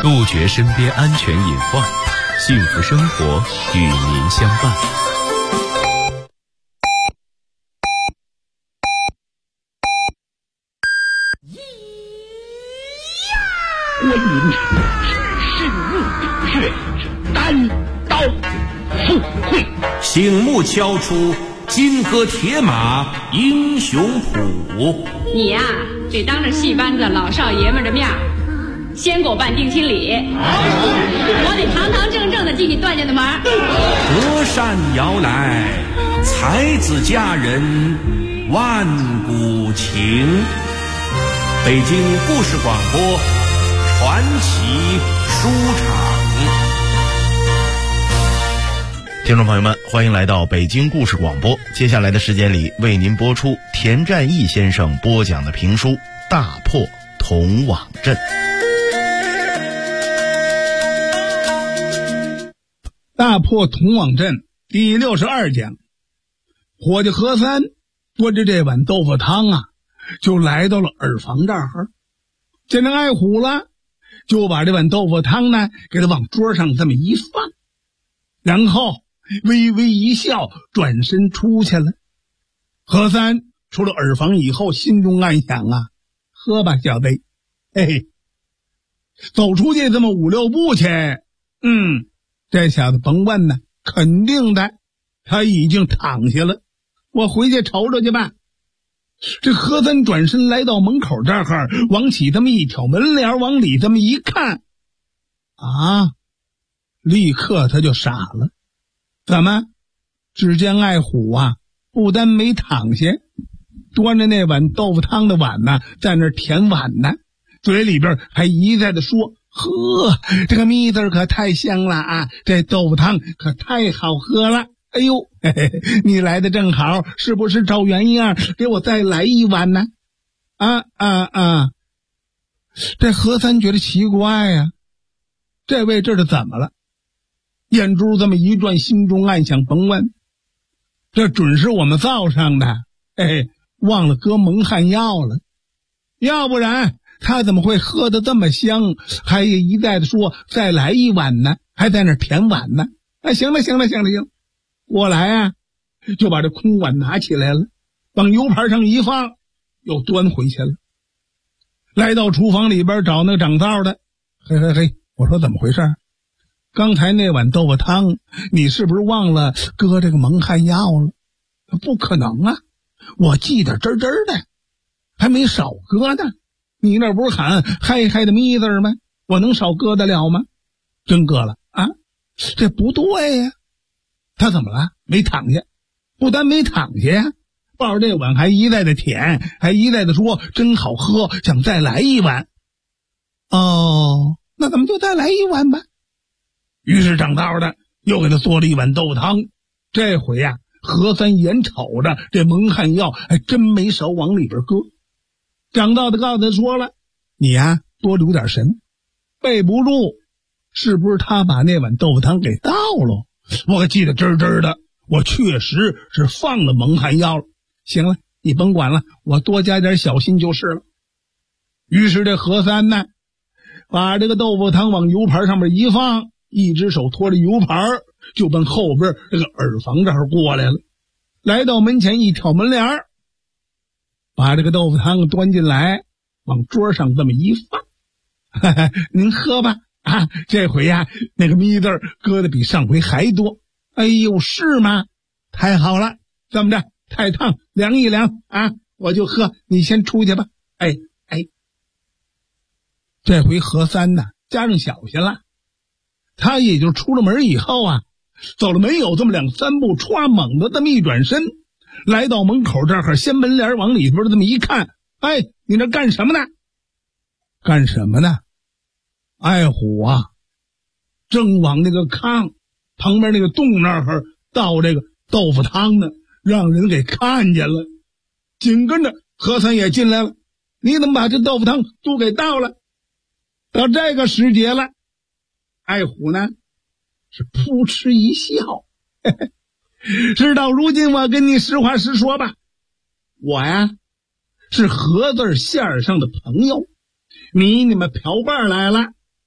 杜绝身边安全隐患，幸福生活与您相伴。 观音只是入血，单刀赴会， 醒目敲出金戈铁马英雄谱。 你呀，得当着戏班子老少爷们的面先给我办定亲礼，我得堂堂正正的进你段家的门。 隔山遥来，才子佳人万古情。北京故事广播传奇书场。 听众朋友们，欢迎来到北京故事广播。接下来的时间里，为您播出田占义先生播讲的评书《大破铜网阵》。 大破铜网阵第62讲，伙计何三端着这碗豆腐汤啊，就来到了耳房这儿，见着爱虎了，就把这碗豆腐汤呢给他往桌上这么一放，然后微微一笑，转身出去了。何三出了耳房以后，心中暗想啊，喝吧小子，嘿，走出去这么5、6步去，这小子甭问呢，肯定的他已经躺下了，我回去瞅瞅去吧。这何三转身来到门口这儿，往起这么一挑门帘，往里这么一看啊，立刻他就傻了。怎么？只见爱虎啊，不但没躺下，端着那碗豆腐汤的碗呢，在那舔碗呢，嘴里边还一再的说，呵，这个蜜字可太香了啊，这豆腐汤可太好喝了。哎呦，嘿嘿，你来的正好，是不是找原样给我再来一碗呢？这何三觉得奇怪呀，这位这是怎么了？眼珠这么一转，心中暗想，甭问，这准是我们灶上的，忘了搁蒙汗药了，要不然他怎么会喝得这么香，还一再的说再来一碗呢，还在那舔碗呢。行了，过来啊，就把这空碗拿起来了，往油盘上一放，又端回去了。来到厨房里边找那个掌灶的，嘿，我说怎么回事？刚才那碗豆腐汤你是不是忘了搁这个蒙汗药了？不可能啊，我记得真的还没少搁呢。你那不是喊嗨嗨的咪字吗？我能少搁得了吗？真搁了啊，这不对呀。他怎么了？没躺下，不但没躺下呀，抱着这碗还一再的舔，还一再的说真好喝，想再来一碗。哦，那咱们就再来一碗吧。于是掌道的又给他做了一碗豆腐汤。这回呀，何三眼瞅着这蒙汗药还真没少往里边搁。掌道的告诉他说了，你呀多留点神，背不住是不是他把那碗豆腐汤给倒了？我可记得真的，我确实是放了蒙汗药了。行了，你甭管了，我多加点小心就是了。于是这何三呢，把这个豆腐汤往油盘上面一放，一只手托着油盘，就奔后边这个耳房这儿过来了。来到门前一挑门帘，把这个豆腐汤端进来，往桌上这么一放，您喝吧。这回呀，那个咪字搁的比上回还多。哎呦，是吗？太好了，这么着，太烫，凉一凉啊，我就喝，你先出去吧。这回何三呢，加上小心了，他也就出了门以后啊，走了没有这么2、3步，歘，猛地这么一转身，来到门口这儿，掀门帘往里边这么一看，你这干什么呢？干什么呢？爱虎啊，正往那个炕旁边那个洞那儿倒这个豆腐汤呢，让人给看见了。紧跟着何三也进来了，你怎么把这豆腐汤都给倒了？到这个时节了，爱虎呢是扑哧一笑，事到如今我跟你实话实说吧，我呀是何字线上的朋友，你们嫖伴来了，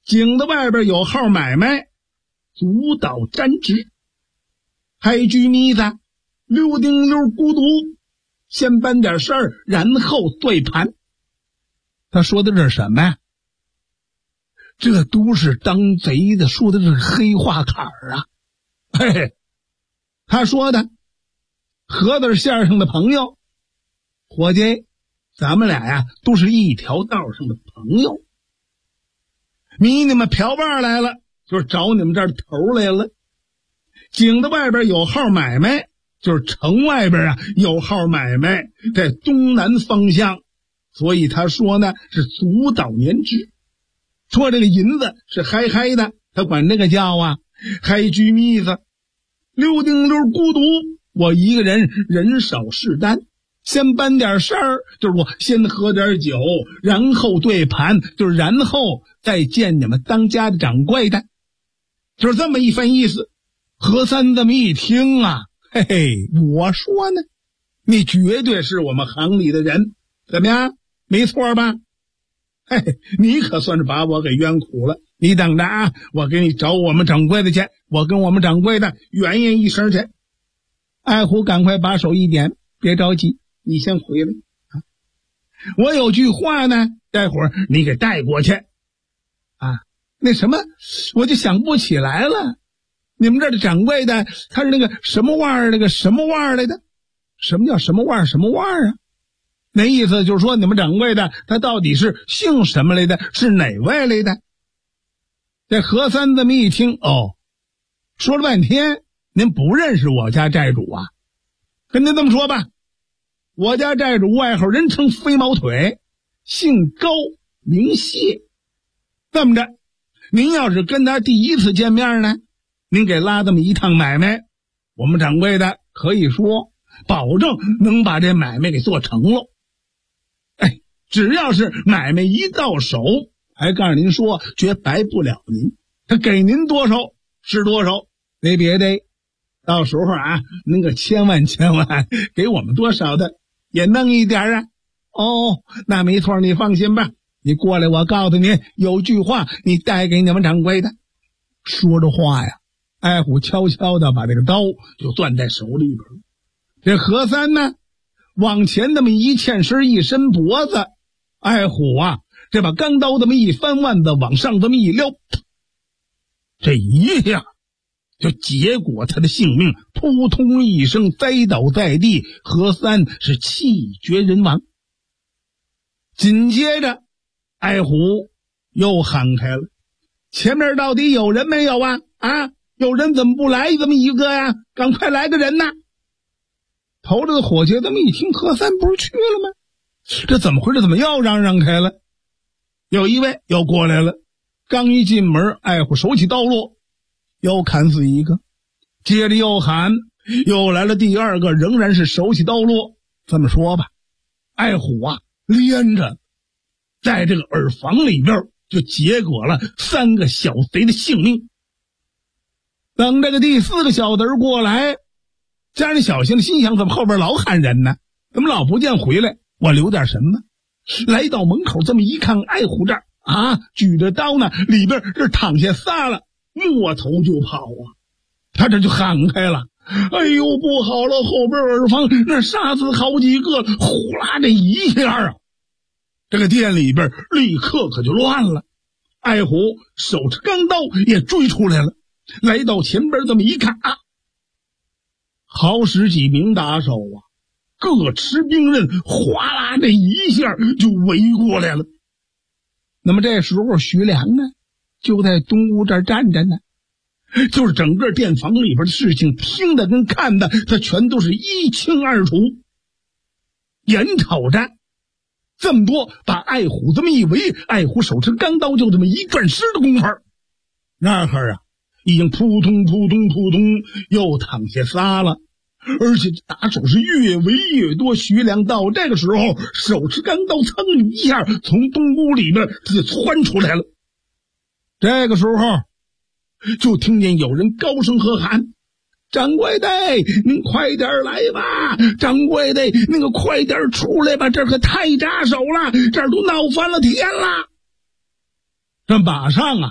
井子外边有号买卖，足蹈沾直。还居咪子，溜丁溜孤独，先办点事儿，然后对盘。他说的这是什么呀？这都是当贼的说的这是黑话坎儿啊！嘿嘿，他说的核桃馅上的朋友，伙计，咱们俩呀都是一条道上的朋友。你们嫖伴来了，就是找你们这儿的头来了。井子外边有号买卖，就是城外边啊有号买卖，在东南方向，所以他说呢是足蹈年支。说这个银子是嗨嗨的，他管这个叫啊嗨居咪子。溜丁溜孤独，我一个人人少势单，先办点事儿，就是我先喝点酒，然后对盘，就是然后再见你们当家的掌柜的，就是这么一番意思。何三这么一听啊，嘿嘿，我说呢，你绝对是我们行里的人，怎么样？没错吧？嘿嘿，你可算是把我给冤苦了。你等着啊，我给你找我们掌柜的去，我跟我们掌柜的圆言一声去。爱虎赶快把手一点，别着急，你先回来啊！我有句话呢，待会儿你给带过去啊。那什么，我就想不起来了。你们这儿的掌柜的，他是那个什么腕儿，那个什么腕儿来的？什么叫什么腕儿？什么腕儿啊？那意思就是说，你们掌柜的他到底是姓什么来的？是哪位来的？这何三这么一听，哦，说了半天，您不认识我家寨主啊？跟您这么说吧，我家寨主外号人称飞毛腿，姓高名谢。这么着，您要是跟他第一次见面呢，您给拉这么一趟买卖，我们掌柜的可以说保证能把这买卖给做成了。哎，只要是买卖一到手，还告诉您说绝白不了您，他给您多少是多少，没别的，到时候啊，那个千万给我们多少的也弄一点啊。哦，那没错，你放心吧，你过来，我告诉你，有句话你带给你们掌柜的。说着话呀，爱虎悄悄的把这个刀就攥在手里边。这何三呢，往前那么一欠身，一伸脖子，爱虎啊，这把钢刀这么一翻腕子往上这么一撩，这一下就结果他的性命，扑通一声栽倒在地，何三是气绝人亡。紧接着爱虎又喊开了，前面到底有人没有啊？啊，有人怎么不来这么一个呀？赶快来个人呐！头着的伙计这么一听，何三不是去了吗？这怎么回事？怎么又让开了？有一位又过来了，刚一进门，爱虎手起刀落，又砍死一个，接着又喊，又来了第二个，仍然是手起刀落。这么说吧，爱虎啊，连着在这个耳房里边就结果了3个小贼的性命。等这个第4个小贼过来，家人小心的心想，怎么后边老喊人呢？怎么老不见回来？我留点什么？来到门口这么一看，爱虎这儿啊，举着刀呢，里边这躺下仨了，摸头就跑啊！他这就喊开了，哎呦，不好了，后边耳房那杀死好几个，呼啦这一下啊，这个店里边立刻可就乱了。爱虎手持钢刀也追出来了，来到前边这么一看啊，好使几名打手啊，各持兵刃，哗啦这一下就围过来了。那么这时候徐良呢，就在东屋这儿站着呢，就是整个店房里边的事情听的跟看的，他全都是一清二楚。眼瞅着这么多，把爱虎这么一围，爱虎手持钢刀就这么一转身的功夫，那儿啊已经扑通扑通扑通又躺下仨了，而且打手是越围越多。徐良到这个时候手持钢刀噌一下从东屋里边就窜出来了。这个时候就听见有人高声喝喊，掌柜的您快点来吧，掌柜的那个快点出来吧，这可太扎手了，这儿都闹翻了天了。这马上啊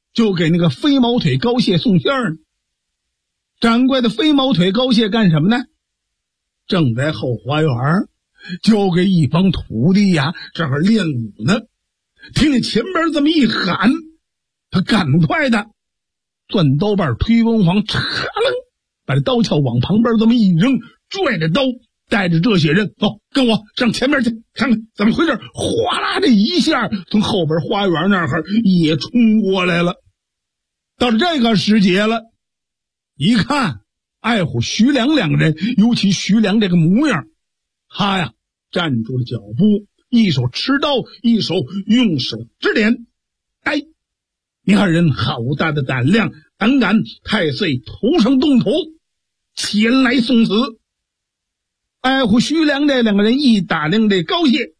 就给那个飞毛腿高谢送信儿呢。掌柜的飞毛腿高谢干什么呢？正在后花园就给一帮徒弟呀这会儿练武呢。听见前边这么一喊，他赶快的攥刀把推文簧，嚓楞把这刀鞘往旁边这么一扔，拽着刀带着这些人跟我上前面去看看怎么回事。哗啦这一下从后边花园那儿也冲过来了。到了这个时节了，一看爱虎徐良两个人，尤其徐良这个模样，他呀站住了脚步，一手持刀，一手用手指点。哎，你看人好大的胆量，胆敢太岁头上动土，前来送死。爱虎徐良这两个人一打量这高谢，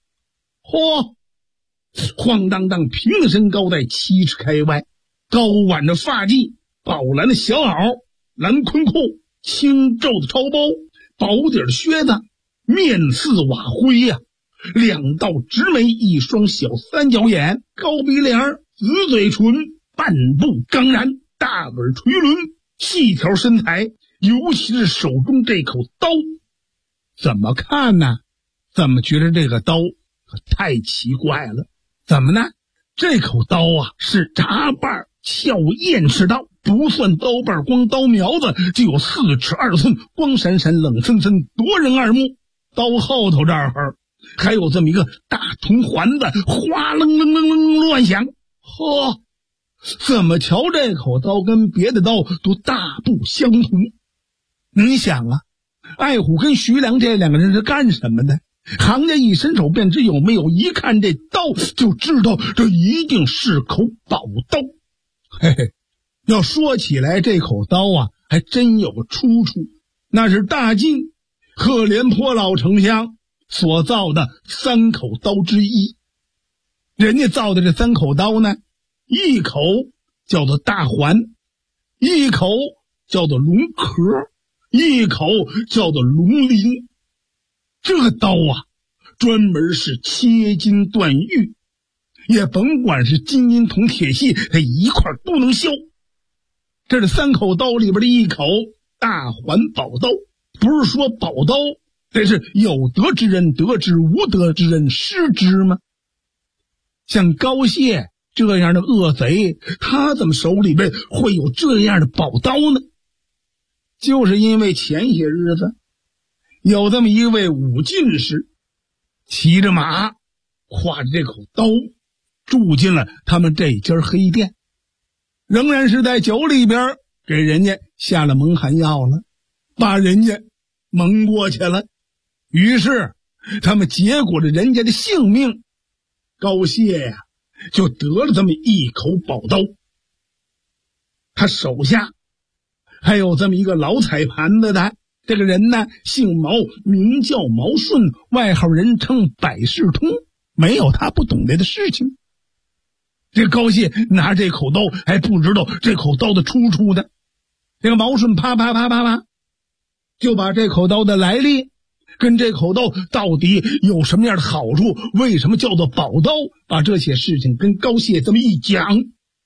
晃荡荡平的身高在7尺开外，高挽着发髻，宝蓝的小袄，蓝坤裤，青皱的超包，薄底的靴子，面似瓦灰呀，两道直眉，一双小三角眼，高鼻梁，紫嘴唇，半部刚然，大尾垂轮，细条身材，尤其是手中这口刀，怎么看呢？怎么觉得这个刀可太奇怪了？怎么呢？这口刀啊是铡把鞘燕式刀，不算刀把，光刀苗子就有4尺2寸，光闪闪冷森森，夺人耳目。刀后头这儿还有这么一个大铜环子，哗楞楞楞楞乱响。怎么瞧这口刀跟别的刀都大不相同。你想啊，爱虎跟徐良这两个人是干什么的？行家一伸手便知有没有，一看这刀就知道这一定是口宝刀。嘿嘿，要说起来这口刀啊还真有个出处，那是大晋赫连坡老丞相所造的3口刀之一。人家造的这3口刀呢，一口叫做大环，一口叫做龙壳，一口叫做龙鳞。这个刀啊专门是切金断玉，也甭管是金银铜铁锡，它一块都能削。这是3口刀里边的一口大环宝刀。不是说宝刀这是有德之人得之，无德之人失之吗？像高谢这样的恶贼，他怎么手里边会有这样的宝刀呢？就是因为前些日子有这么一位武进士，骑着马，挎着这口刀，住进了他们这家黑店，仍然是在酒里边给人家下了蒙汗药了，把人家蒙过去了。于是他们结果了人家的性命，高谢呀就得了这么一口宝刀。他手下还有这么一个老踩盘子的，这个人呢姓毛，名叫毛顺，外号人称百事通，没有他不懂得的事情。这高谢拿这口刀还不知道这口刀的出处的，这个毛顺啪啪啪啪啪就把这口刀的来历跟这口刀到底有什么样的好处，为什么叫做宝刀，把这些事情跟高谢这么一讲。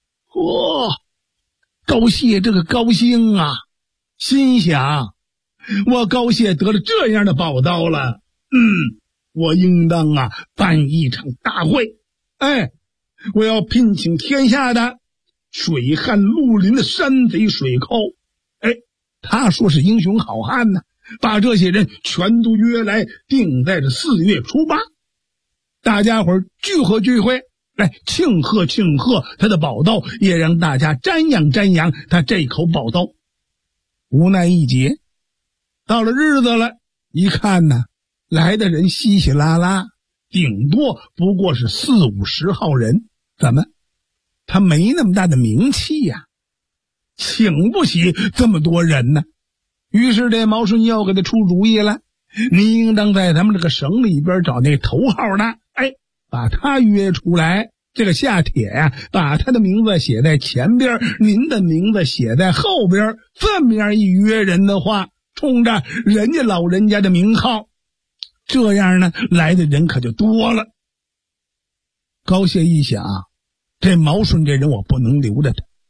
高谢这个高兴啊，心想我高谢得了这样的宝刀了，我应当啊办一场大会，我要聘请天下的水旱绿林的山贼水寇，他说是英雄好汉呢，把这些人全都约来，定在这4月初8，大家伙聚会来庆贺他的宝刀，也让大家瞻仰他这口宝刀。无奈一劫，到了日子了，一看呢，来的人稀稀拉拉，顶多不过是40-50号人，怎么他没那么大的名气呀，请不起这么多人呢。于是这毛顺又给他出主意了，你应当在咱们这个省里边找那头号的，把他约出来，这个下帖呀，把他的名字写在前边，您的名字写在后边，这么样一约人的话，冲着人家老人家的名号，这样呢来的人可就多了。高谢一想，这毛顺这人我不能留着他，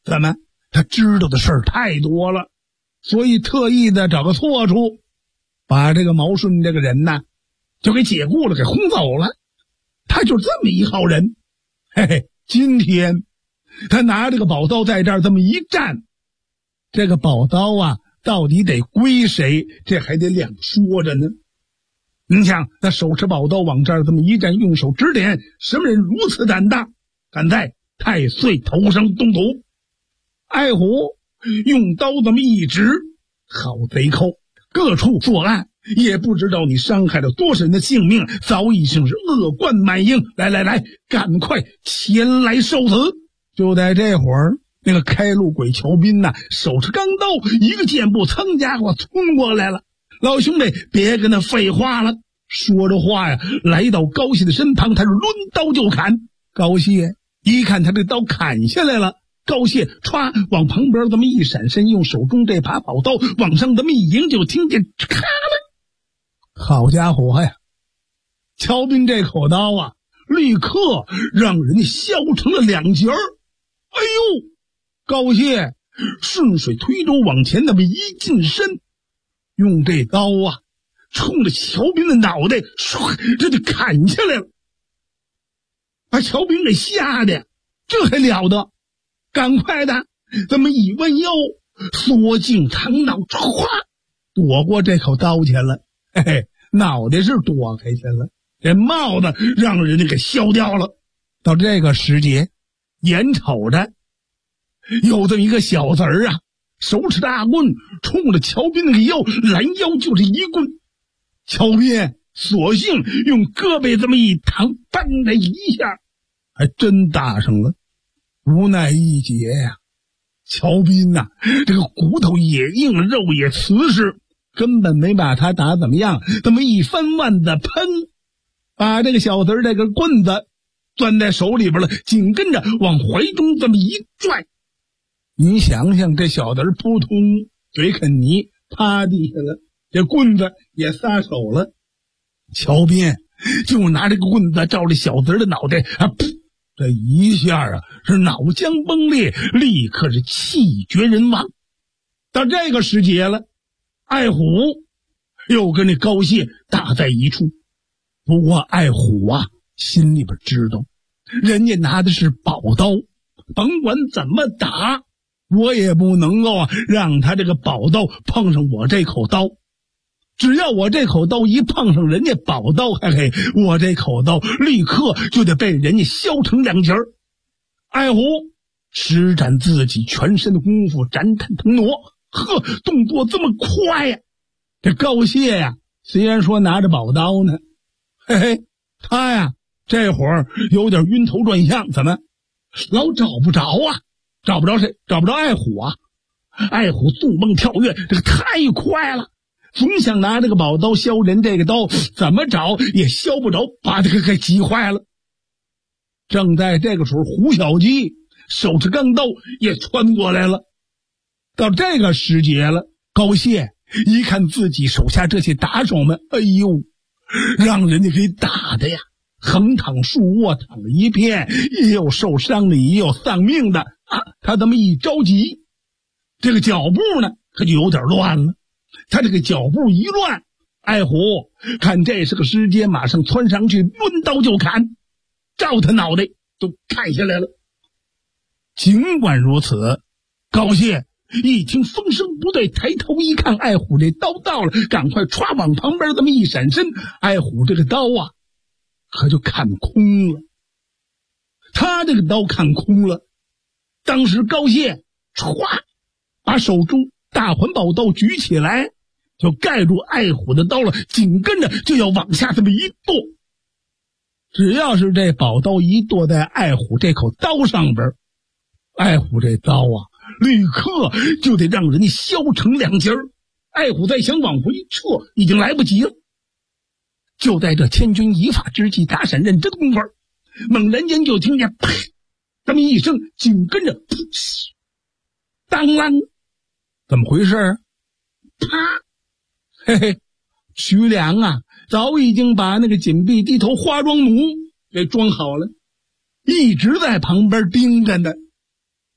怎么？他知道的事儿太多了，所以特意的找个错处，把这个毛顺这个人呢，就给解雇了，给轰走了。他就这么一号人。嘿嘿，今天他拿这个宝刀在这儿这么一站，这个宝刀啊，到底得归谁？这还得两说着呢。你想，他手持宝刀往这儿这么一站，用手指点，什么人如此胆大，敢在太岁头上动土？爱虎用刀这么一指，好贼寇，各处作案，也不知道你伤害了多少人的性命，早已经是恶贯满盈。来，赶快前来受死！就在这会儿，那个开路鬼乔斌呐，手持钢刀，一个箭步，噌家伙冲过来了。老兄弟，别跟他废话了。说着话呀，来到高谢的身旁，他是抡刀就砍。高谢一看他这刀砍下来了，高谢歘往旁边这么一闪身，用手中这把宝刀往上这么一迎，就听见咔了。好家伙呀，乔斌这口刀啊，立刻让人家削成了两截儿。哎呦，高谢顺水推舟往前那么一近身，用这刀啊冲着乔斌的脑袋这就砍下来了，把乔斌给吓得这还了得，赶快的这么一弯腰，缩颈藏脑，唰躲过这口刀去了。嘿嘿，脑袋是躲开去了，这帽子让人家给削掉了。到这个时节，眼瞅着有这么一个小子儿啊，手持大棍冲着乔斌那个腰拦腰就是一棍。乔斌索性用胳膊这么一躺，ปั้的一下还真打上了。无奈一劫呀，乔斌呐，这个骨头也硬，肉也瓷实，根本没把他打怎么样。这么一翻腕子，砰，把这个小子这个棍子攥在手里边了，紧跟着往怀中这么一拽。你想想，这小子扑通嘴啃泥，趴地下了，这棍子也撒手了。乔斌就拿这个棍子照着小子的脑袋啊，噗，这一下啊是脑浆崩裂，立刻是气绝人亡。到这个时节了，爱虎又跟那高谢打在一处。不过爱虎啊心里边知道，人家拿的是宝刀，甭管怎么打，我也不能够让他这个宝刀碰上我这口刀。只要我这口刀一碰上人家宝刀，嘿嘿，我这口刀立刻就得被人家削成两截儿。爱虎施展自己全身的功夫，斩砍腾挪，呵，动作这么快呀！这高谢呀，虽然说拿着宝刀呢，嘿嘿，他呀这会儿有点晕头转向，怎么老找不着啊？找不着谁？找不着爱虎啊！爱虎纵蹦跳跃，这个太快了，总想拿这个宝刀削人这个刀，怎么找也削不着，把这个给急坏了。正在这个时候，胡小鸡手持钢刀也穿过来了。到这个时节了，高谢一看自己手下这些打手们，哎呦，让人家给打的呀，横躺竖卧躺了一片，也有受伤的，也有丧命的啊！他这么一着急，这个脚步呢，他就有点乱了。他这个脚步一乱，爱虎看这是个时间，马上窜上去，抡刀就砍，照他脑袋都砍下来了。尽管如此，高谢一听风声不对，抬头一看，爱虎这刀到了，赶快歘往旁边这么一闪身，爱虎这个刀啊可就看空了。他这个刀看空了，当时高谢歘把手中大环宝刀举起来，就盖住爱虎的刀了，紧跟着就要往下这么一剁。只要是这宝刀一剁在爱虎这口刀上边，爱虎这刀啊立刻就得让人家削成两截儿。爱虎再想往回撤已经来不及了。就在这千钧一发之际，打闪认真功夫，猛然间就听见啪这么一声，紧跟着噗当啷，怎么回事？啪，嘿嘿，徐良啊早已经把那个紧闭低头花妆弩给装好了，一直在旁边盯着呢。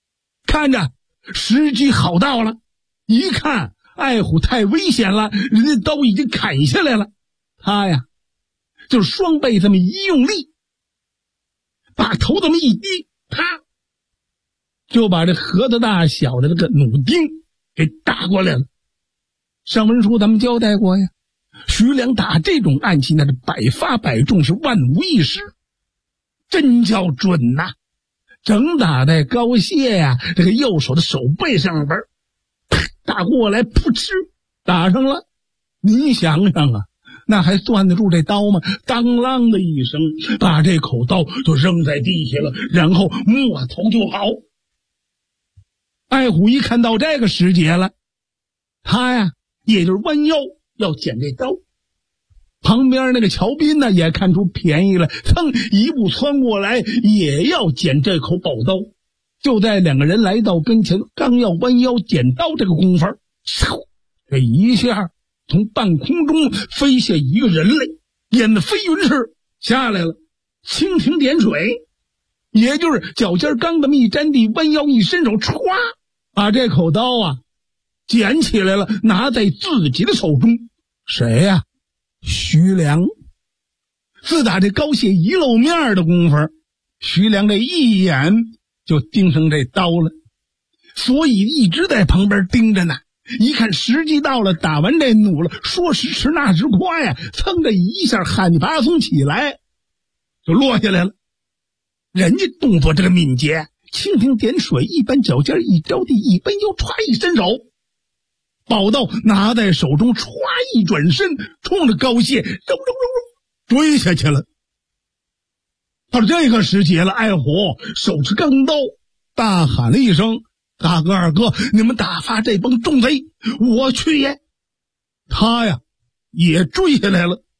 看着时机好到了，一看爱虎太危险了，人家刀已经砍下来了，他呀就双背这么一用力，把头这么一低，啪就把这盒子大小的这个弩钉给打过来了。上文书咱们交代过呀，徐良打这种暗器那是百发百中，是万无一失，真叫准呐！正打在高谢呀这个右手的手背上边，打过来，噗嗤打上了。您想想啊，那还算得住这刀吗？当啷的一声，把这口刀就扔在地下了，然后摸头就好。爱虎一看到这个时节了，他呀也就是弯腰要捡这刀。旁边那个乔斌呢也看出便宜了，噌一步窜过来，也要捡这口宝刀。就在两个人来到跟前，刚要弯腰捡刀这个功夫，嗖，这一下从半空中飞下一个人来，演得飞云似下来了，蜻蜓点水，也就是脚尖刚这么一沾地，弯腰一伸手，歘，把这口刀啊捡起来了，拿在自己的手中。谁呀？徐良。自打这高谢一露面的功夫，徐良这一眼就盯上这刀了，所以一直在旁边盯着呢。一看时机到了，打完这弩了，说时迟那时快呀，噌的一下喊你拔松起来就落下来了。人家动作这个敏捷，蜻蜓点水，一般脚尖一着地，一般又歘一伸手，宝刀拿在手中，歘一转身，冲着高谢追下去了。到了这个时节了，爱虎手持钢刀，大喊了一声：“大哥二哥，你们打发这帮众贼，我去也！”他呀也追下来了。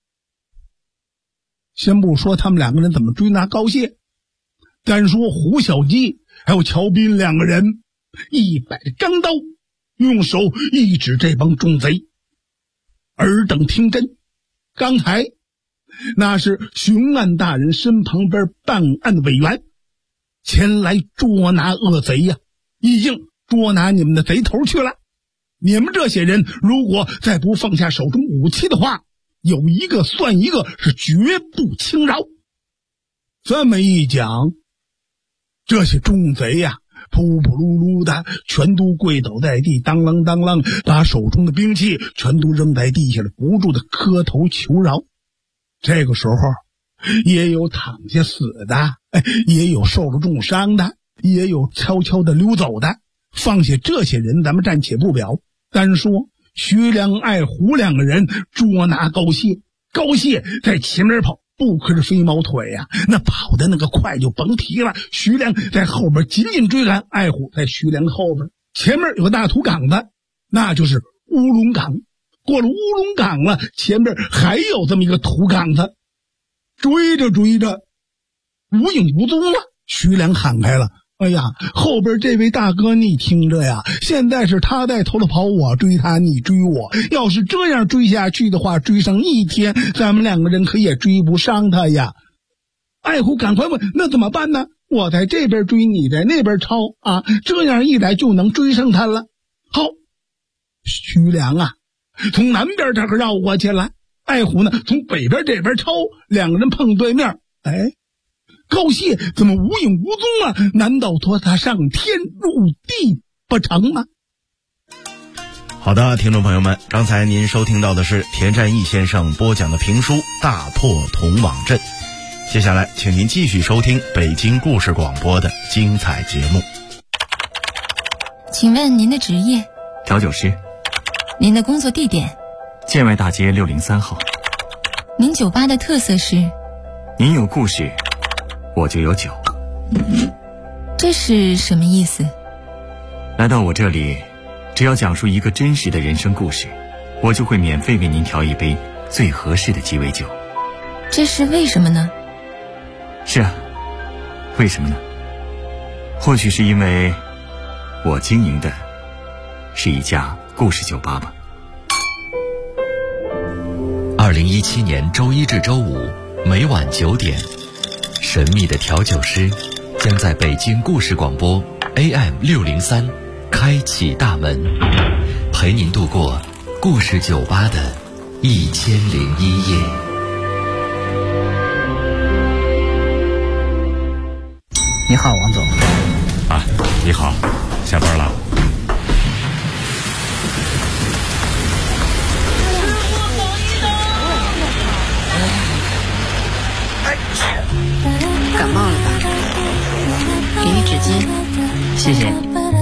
先不说他们两个人怎么追拿高谢，单说胡小鸡还有乔斌两个人，一摆着钢刀，用手一指这帮众贼。尔等听真，刚才那是巡案大人身旁边办案的委员前来捉拿恶贼呀，已经捉拿你们的贼头去了。你们这些人如果再不放下手中武器的话，有一个算一个，是绝不轻饶。这么一讲，这些众贼呀扑扑噜噜的全都跪倒在地，当啷当啷把手中的兵器全都扔在地下了，不住的磕头求饶。这个时候也有躺下死的，也有受了重伤的，也有悄悄的溜走的。放下这些人咱们暂且不表，单说徐良爱虎两个人捉拿高谢。高谢在前面跑，不可是飞毛腿呀，那跑的那个快就甭提了。徐良在后边紧紧追赶，爱虎在徐良后边。前面有个大土岗子，那就是乌龙岗。过了乌龙岗了，前面还有这么一个土岗子。追着追着无影无踪了，徐良喊开了：“哎呀，后边这位大哥你听着呀，现在是他带头的跑，我追他，你追我。要是这样追下去的话，追上一天，咱们两个人可也追不上他呀。”爱虎赶快问：“那怎么办呢？我在这边追，你在那边抄啊，这样一来就能追上他了。”好，徐良啊从南边这个绕过去了，爱虎呢从北边这边抄，两个人碰对面。哎，高谢怎么无影无踪啊？难道说他上天入地不成吗？ 好的，听众朋友们，刚才您收听到的是田占义先生播讲的评书《大破铜网阵》。接下来请您继续收听北京故事广播的精彩节目。 请问您的职业？ 调酒师。 您的工作地点？ 建外大街603号。 您酒吧的特色是？ 您有故事，我就有酒。 这是什么意思？ 来到我这里，只要讲述一个真实的人生故事，我就会免费为您调一杯最合适的鸡尾酒。 这是为什么呢？ 是啊，为什么呢？或许是因为我经营的是一家故事酒吧吧。 2017年周一至周五每晚9点，神秘的调酒师将在北京故事广播 AM603，开启大门，陪您度过故事酒吧的1001夜。 你好，王总。 啊，你好，下班了。 感冒了吧？给你纸巾。 谢谢。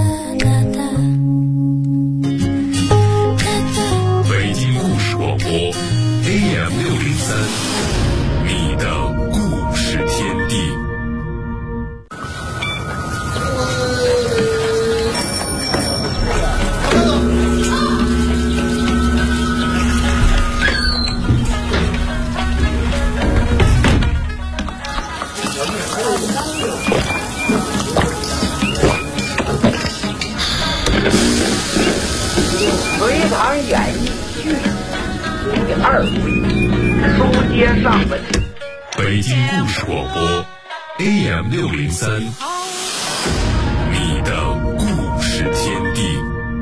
北京故事广播 AM603，你的故事天地。 隋唐演义序第2回，书接上文。 北京故事广播 AM603，你的故事天地。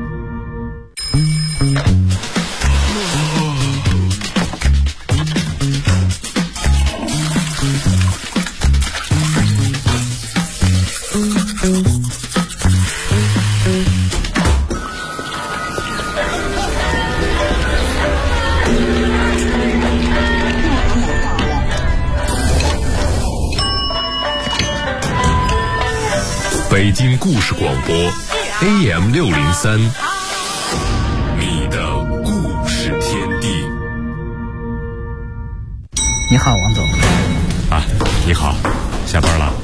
北京故事广播 AM603，你的故事天地。 你好，王总。 啊，你好，下班了。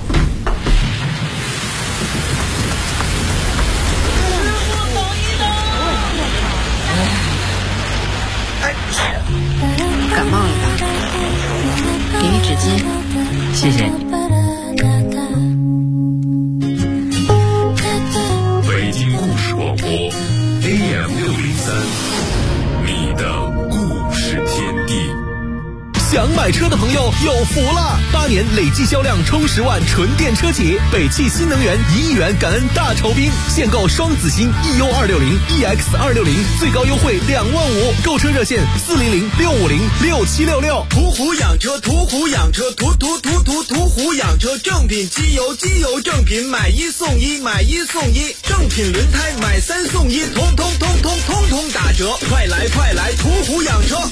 感冒了吧？给你纸巾。 谢谢你。 北京故事广播 AM603，你的故事天地。 想买车的朋友有福了！8年累计销量冲10万，纯电车企，北汽新能源1亿元感恩大酬宾，现购双子星 EU260、EX260，最高优惠2万5，购车热线400-650-6766。 途虎养车，途虎养车，途虎养车，正品机油，机油正品，买1送1，买1送1，正品轮胎买3送1，通通打折，快来，途虎养车。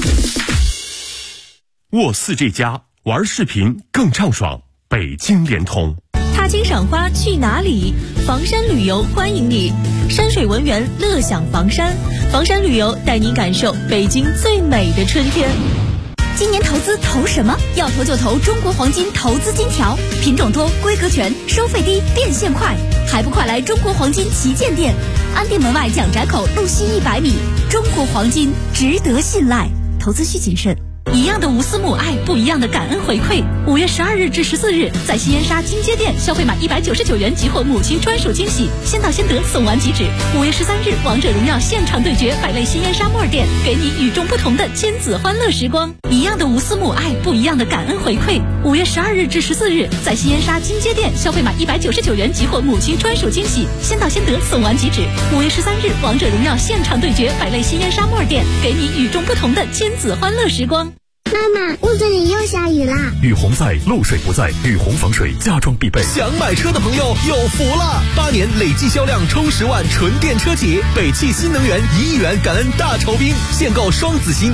沃4这家玩视频更畅爽，北京联通。 踏青赏花去哪里？房山旅游欢迎你，山水文园乐享房山，房山旅游带您感受北京最美的春天。 今年投资投什么？要投就投中国黄金投资金条，品种多，规格全，收费低，变现快，还不快来中国黄金旗舰店，安定门外蒋宅口路西100米，中国黄金值得信赖，投资需谨慎。一样的无私母爱，不一样的感恩回馈。5月12日至14日，在西燕莎金街店消费满199元即获母亲专属惊喜，先到先得，送完即止。5月13日，王者荣耀现场对决，百类西燕莎莫尔店，给你与众不同的亲子欢乐时光。一样的无私母爱，不一样的感恩回馈。5月12日至14日，在西燕莎金街店消费满199元即获母亲专属惊喜，先到先得，送完即止。5月13日，王者荣耀现场对决，百类西燕莎莫尔店，给你与众不同的亲子欢乐时光。 妈妈，屋子里又下雨啦！ 雨洪在，漏水不在，雨洪防水家装必备。 想买车的朋友有福了！8年累计销量冲10万，纯电车企，北汽新能源1亿元感恩大酬宾，现购双子星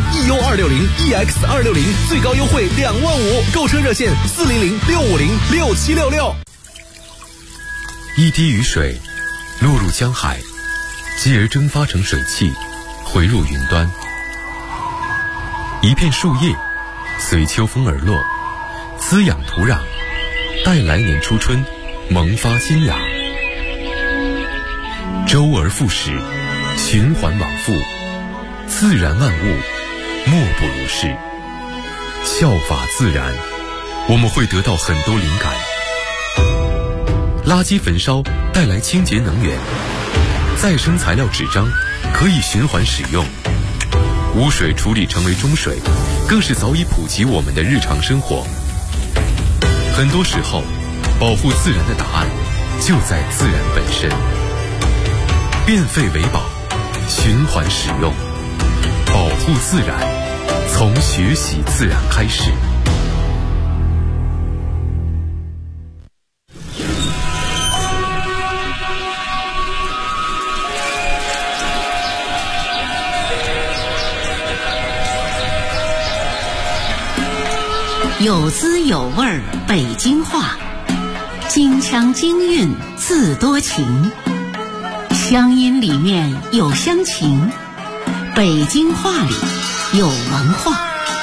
EU260、EX260，最高优惠2万5，购车热线400-650-6766。 一滴雨水落入江海，继而蒸发成水汽，回入云端。一片树叶随秋风而落，滋养土壤，待来年初春萌发新芽。周而复始，循环往复，自然万物莫不如是。效法自然，我们会得到很多灵感。垃圾焚烧带来清洁能源，再生材料纸张可以循环使用，污水处理成为中水，更是早已普及我们的日常生活。很多时候，保护自然的答案就在自然本身。变废为宝，循环使用，保护自然，从学习自然开始。 有滋有味儿北京话，京腔京韵自多情，乡音里面有乡情，北京话里有文化。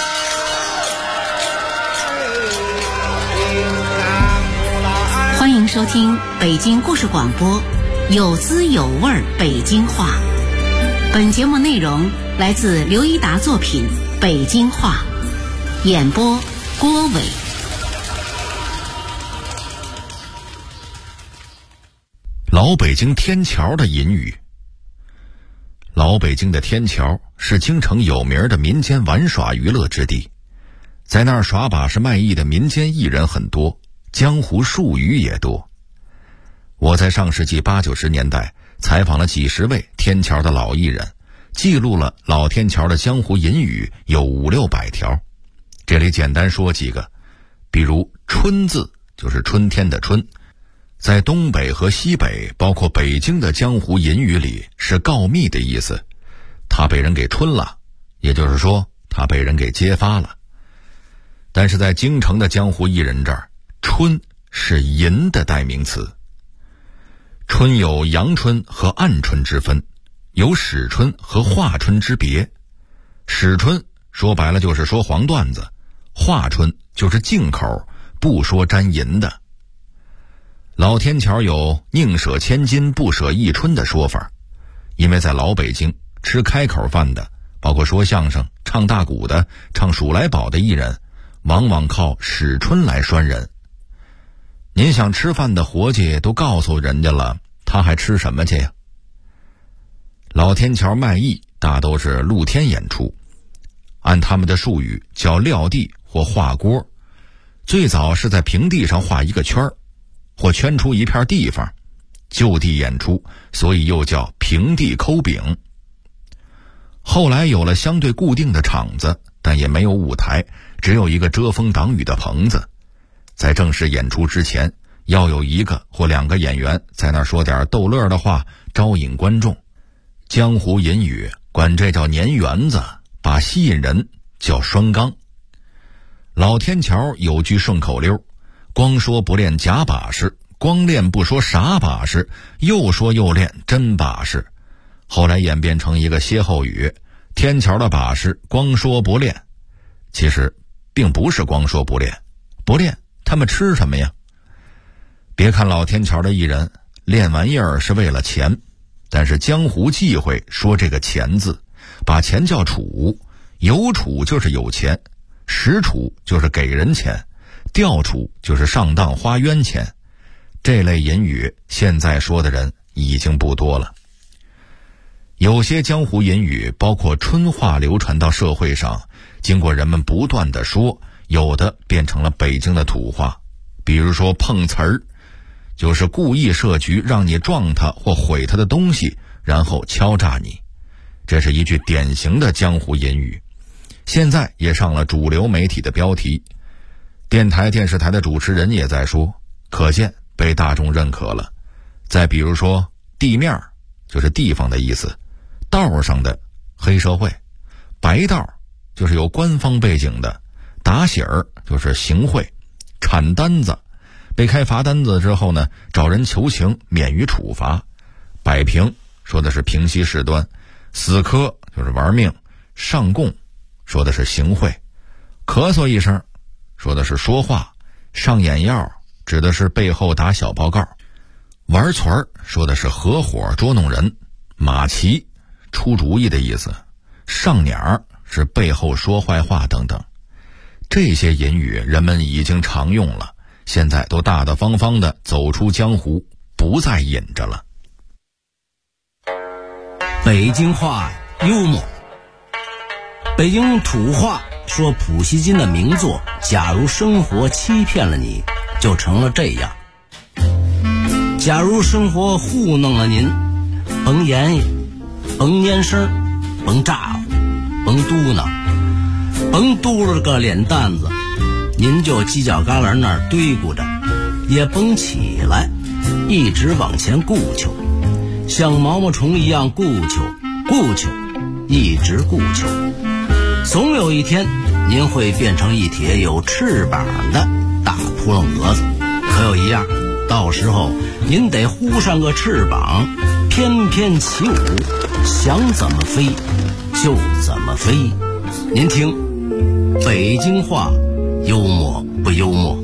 欢迎收听北京故事广播，有滋有味儿北京话。本节目内容来自刘一达作品《北京话》，演播郭伟。 老北京天桥的隐语。老北京的天桥是京城有名的民间玩耍娱乐之地，在那儿耍把式卖艺的民间艺人很多，江湖术语也多。我在上世纪80、90年代采访了几十位天桥的老艺人，记录了老天桥的江湖隐语有500、600条。这里简单说几个，比如春字就是春天的春，在东北和西北包括北京的江湖隐语里是告密的意思，他被人给春了，也就是说他被人给揭发了。但是在京城的江湖艺人这儿，春是淫的代名词。春有阳春和暗春之分，有史春和华春之别。史春说白了就是说黄段子，华春就是净口，不说沾淫的。老天桥有宁舍千金不舍一春的说法，因为在老北京吃开口饭的，包括说相声、唱大鼓的、唱数来宝的艺人，往往靠史春来拴人。您想吃饭的伙计都告诉人家了，他还吃什么去呀？老天桥卖艺大都是露天演出，按他们的术语叫撂地或画锅，最早是在平地上画一个圈儿，或圈出一片地方，就地演出，所以又叫平地抠饼。后来有了相对固定的场子，但也没有舞台，只有一个遮风挡雨的棚子。在正式演出之前，要有1个或2个演员在那儿说点逗乐的话，招引观众。江湖隐语管这叫粘园子，把吸引人叫拴缸。老天桥有句顺口溜，光说不练假把式，光练不说傻把式，又说又练真把式。后来演变成一个歇后语，天桥的把式光说不练。其实并不是光说不练，不练他们吃什么呀？别看老天桥的艺人练玩意儿是为了钱，但是江湖忌讳说这个钱字，把钱叫处，有处就是有钱，实处就是给人钱，调处就是上当花冤钱。这类隐语现在说的人已经不多了。有些江湖隐语包括春话流传到社会上，经过人们不断的说，有的变成了北京的土话。比如说碰瓷儿，就是故意设局让你撞他或毁他的东西，然后敲诈你。这是一句典型的江湖隐语，现在也上了主流媒体的标题，电台电视台的主持人也在说，可见被大众认可了。再比如说地面就是地方的意思，道上的黑社会，白道就是有官方背景的，打喜儿就是行贿，铲单子被开罚单子之后呢，找人求情免于处罚，摆平说的是平息事端，死磕就是玩命，上供说的是行贿，咳嗽一声说的是说话，上眼药指的是背后打小报告，玩团说的是合伙捉弄人，马骑出主意的意思，上鸟是背后说坏话等等。这些隐语人们已经常用了，现在都大大方方地走出江湖，不再隐着了。 北京话幽默。北京土话说普希金的名作假如生活欺骗了你，就成了这样。 假如生活糊弄了您，甭言语，甭粘声，甭咋呼，甭嘟囔，甭嘟噜个脸蛋子，您就犄角旮旯那儿堆咕着，也甭起来，一直往前顾求，像毛毛虫一样顾求，一直顾求，总有一天您会变成一帖有翅膀的大扑棱蛾子。可有一样，到时候您得呼上个翅膀，翩翩起舞，想怎么飞就怎么飞。您听，北京话幽默不幽默？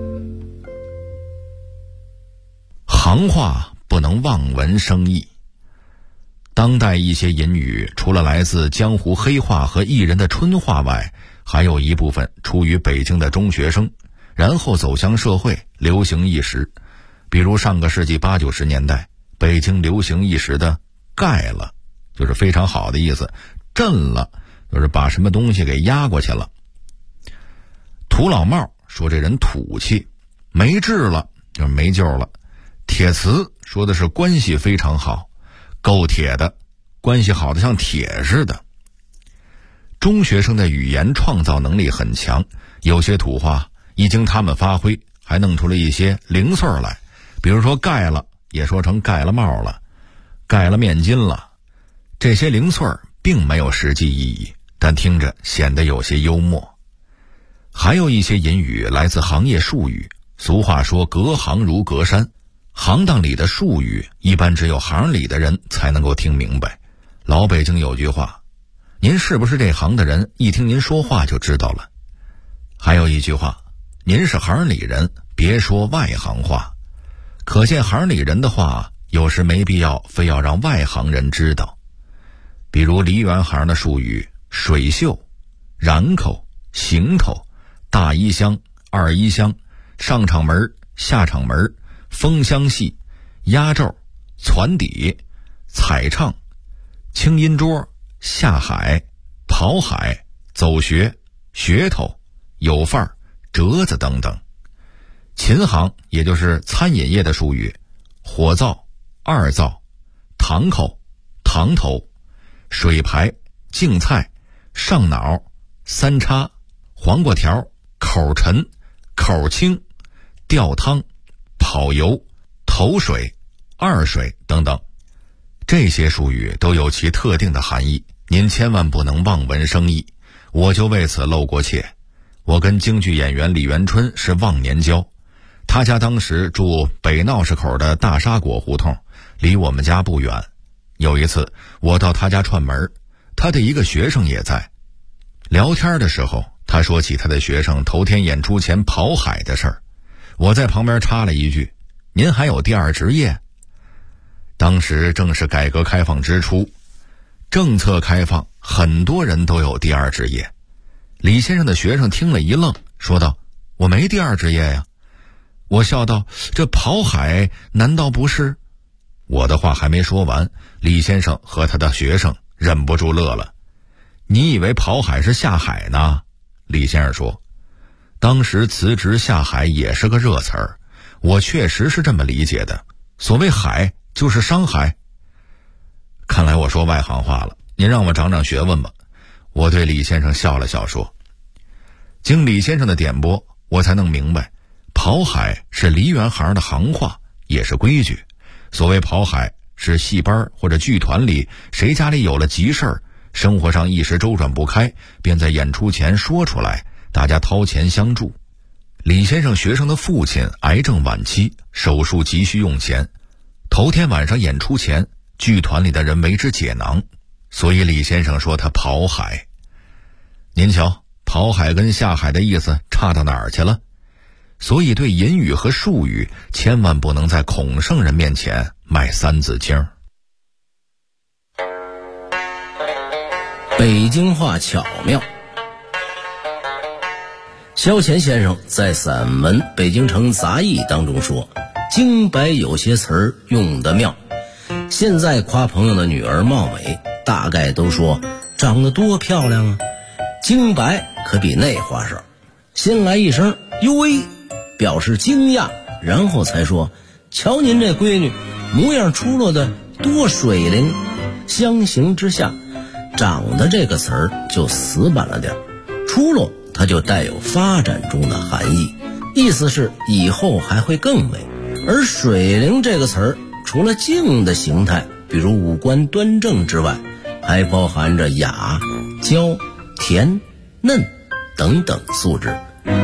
行话不能望文生义。当代一些隐语除了来自江湖黑话和艺人的春话外，还有一部分出于北京的中学生，然后走向社会，流行一时。比如上个世纪80、90年代，北京流行一时的盖了，就是非常好的意思；震了，就是把什么东西给压过去了。土老帽说这人土气，没治了就是没救了。铁瓷说的是关系非常好，够铁的，关系好的像铁似的。中学生的语言创造能力很强，有些土话一经他们发挥，还弄出了一些零碎来。比如说盖了也说成盖了帽了，盖了面巾了。这些零碎并没有实际意义，但听着显得有些幽默。还有一些隐语来自行业术语，俗话说隔行如隔山，行当里的术语一般只有行里的人才能够听明白。老北京有句话，您是不是这行的人，一听您说话就知道了。还有一句话，您是行里人，别说外行话。可见行里人的话有时没必要非要让外行人知道。比如梨园行的术语，水袖、染口、行头、大衣箱、二衣箱、上场门、下场门、风箱戏、压轴、攒底、彩唱、清音桌、下海、跑海、走穴、噱头、有范儿、折子等等。琴行也就是餐饮业的术语，火灶、二灶、堂口、堂头、水牌、净菜、上脑、三叉、黄瓜条、口沉、口轻、吊汤、跑油、头水、二水等等。这些术语都有其特定的含义，您千万不能望文生义。我就为此露过怯。我跟京剧演员李元春是忘年交，他家当时住北闹市口的大沙果胡同，离我们家不远。有一次我到他家串门，他的一个学生也在。聊天的时候，他说起他的学生头天演出前跑海的事儿。我在旁边插了一句，您还有第二职业？当时正是改革开放之初，政策开放，很多人都有第二职业。李先生的学生听了一愣，说道，我没第二职业呀。我笑道，这跑海难道不是？我的话还没说完，李先生和他的学生忍不住乐了。你以为跑海是下海呢？李先生说，当时辞职下海也是个热词儿，我确实是这么理解的。所谓海就是商海。看来我说外行话了，您让我长长学问吧。我对李先生笑了笑说，经李先生的点拨，我才弄明白，跑海是梨园行的行话，也是规矩。所谓跑海是戏班或者剧团里谁家里有了急事儿，生活上一时周转不开，便在演出前说出来，大家掏钱相助。李先生学生的父亲癌症晚期，手术急需用钱，头天晚上演出前，剧团里的人为之解囊，所以李先生说他跑海。您瞧，跑海跟下海的意思差到哪儿去了？所以对隐语和术语千万不能在孔圣人面前卖三字经。 北京话巧妙。萧乾先生在散文《北京城杂艺》当中说，京白有些词儿用得妙。现在夸朋友的女儿貌美，大概都说长得多漂亮啊。京白可比那话少，先来一声哟喂，表示惊讶，然后才说瞧您这闺女模样出落的多水灵，相形之下长得这个词儿就死板了点，出落它就带有发展中的含义，意思是以后还会更美。而水灵这个词儿除了静的形态，比如五官端正之外，还包含着雅、娇、甜、嫩等等素质。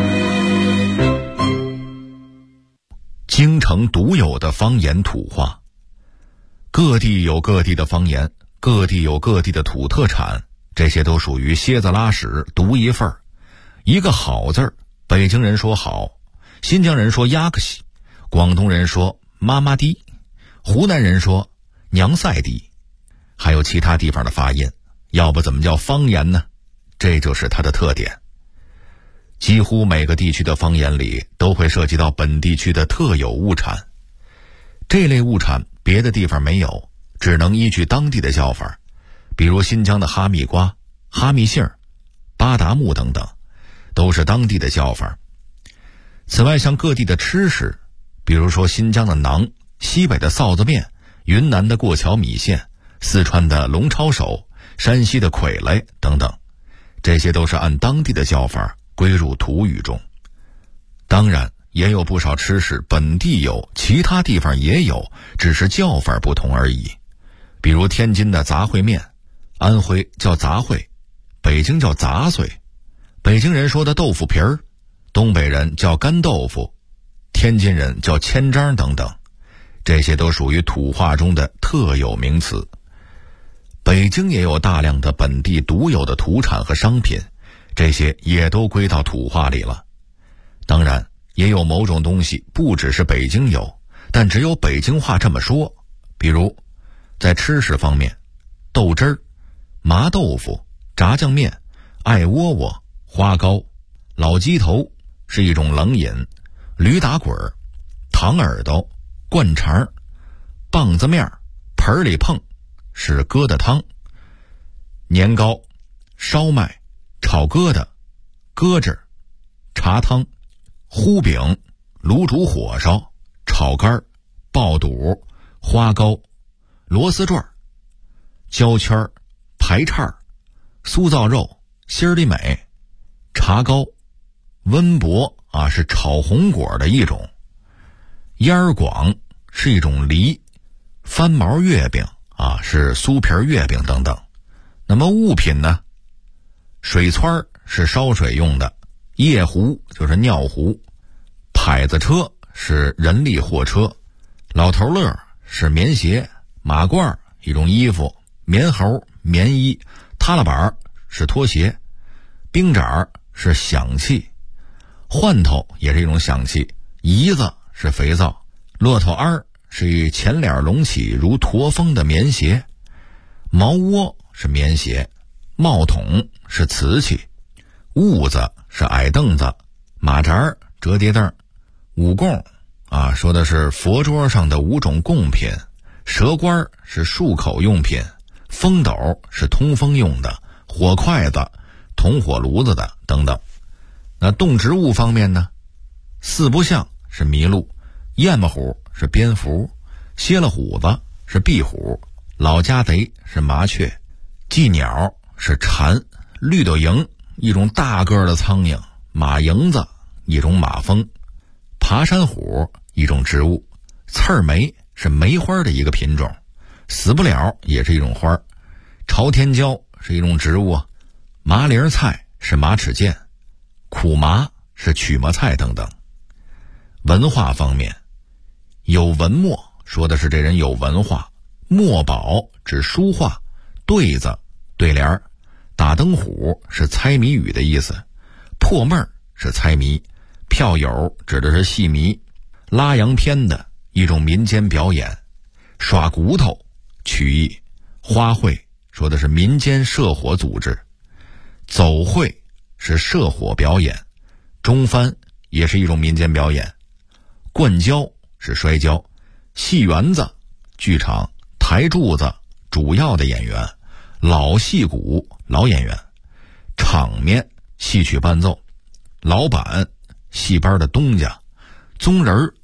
京城独有的方言土话，各地有各地的方言，各地有各地的土特产，这些都属于蝎子拉屎独一份儿。一个好字儿，北京人说好，新疆人说呀克西，广东人说妈妈滴，湖南人说娘赛滴，还有其他地方的发音，要不怎么叫方言呢？这就是它的特点。几乎每个地区的方言里都会涉及到本地区的特有物产，这类物产别的地方没有，只能依据当地的叫法，比如新疆的哈密瓜、哈密杏、巴达木等等，都是当地的叫法。此外，像各地的吃食，比如说新疆的馕、西北的臊子面、云南的过桥米线、四川的龙抄手、山西的傀儡等等，这些都是按当地的叫法归入土语中。当然也有不少吃食本地有，其他地方也有，只是叫法不同而已。比如天津的杂烩面，安徽叫杂烩，北京叫杂碎，北京人说的豆腐皮儿，东北人叫干豆腐，天津人叫千张等等，这些都属于土话中的特有名词。北京也有大量的本地独有的土产和商品，这些也都归到土话里了。当然也有某种东西不只是北京有，但只有北京话这么说。比如在吃食方面，豆汁儿、麻豆腐、炸酱面、艾窝窝、花糕、老鸡头是一种冷饮，驴打滚、糖耳朵、灌肠、棒子面、盆里碰是疙瘩汤，年糕、烧麦、炒疙瘩、疙瘩、茶汤、糊饼、卤煮火烧、炒肝、爆肚、花糕、螺丝转、焦圈、排叉、酥造肉、心里美、茶糕、温博是炒红果的一种，烟儿广是一种梨，翻毛月饼是酥皮月饼等等。那么物品呢？水汆是烧水用的，夜壶就是尿壶，蒯子车是人力货车，老头乐是棉鞋，马褂一种衣服，棉猴棉衣，踏拉板是拖鞋，冰盏是响器，换头也是一种响器，胰子是肥皂，骆驼鞍是以前脸隆起如驼峰的棉鞋，毛窝是棉鞋，帽筒是瓷器，痦子是矮凳子，马扎折叠凳，五供说的是佛桌上的5种贡品，蛇关是漱口用品，风斗是通风用的，火筷子铜火炉子的等等。那动植物方面呢，四不像是麋鹿，燕子虎是蝙蝠，蝎了虎子是壁虎，老家贼是麻雀，寄鸟是蝉，绿豆蝇一种大个的苍蝇，马蝇子一种马蜂，爬山虎一种植物，刺儿梅是梅花的一个品种，死不了也是一种花，朝天椒是一种植物，麻铃菜是马齿苋，苦麻是曲麻菜等等。文化方面，有文墨说的是这人有文化，墨宝指书画，对子对联，打灯虎是猜谜语的意思，破闷儿是猜谜，票友指的是戏迷，拉洋片的一种民间表演，耍骨头曲艺，花卉说的是民间社火组织，走会是社火表演，中翻也是一种民间表演，灌跤是摔跤，戏园子剧场，台柱子主要的演员，老戏骨老演员，场面戏曲伴奏，老板戏班的东家，宗人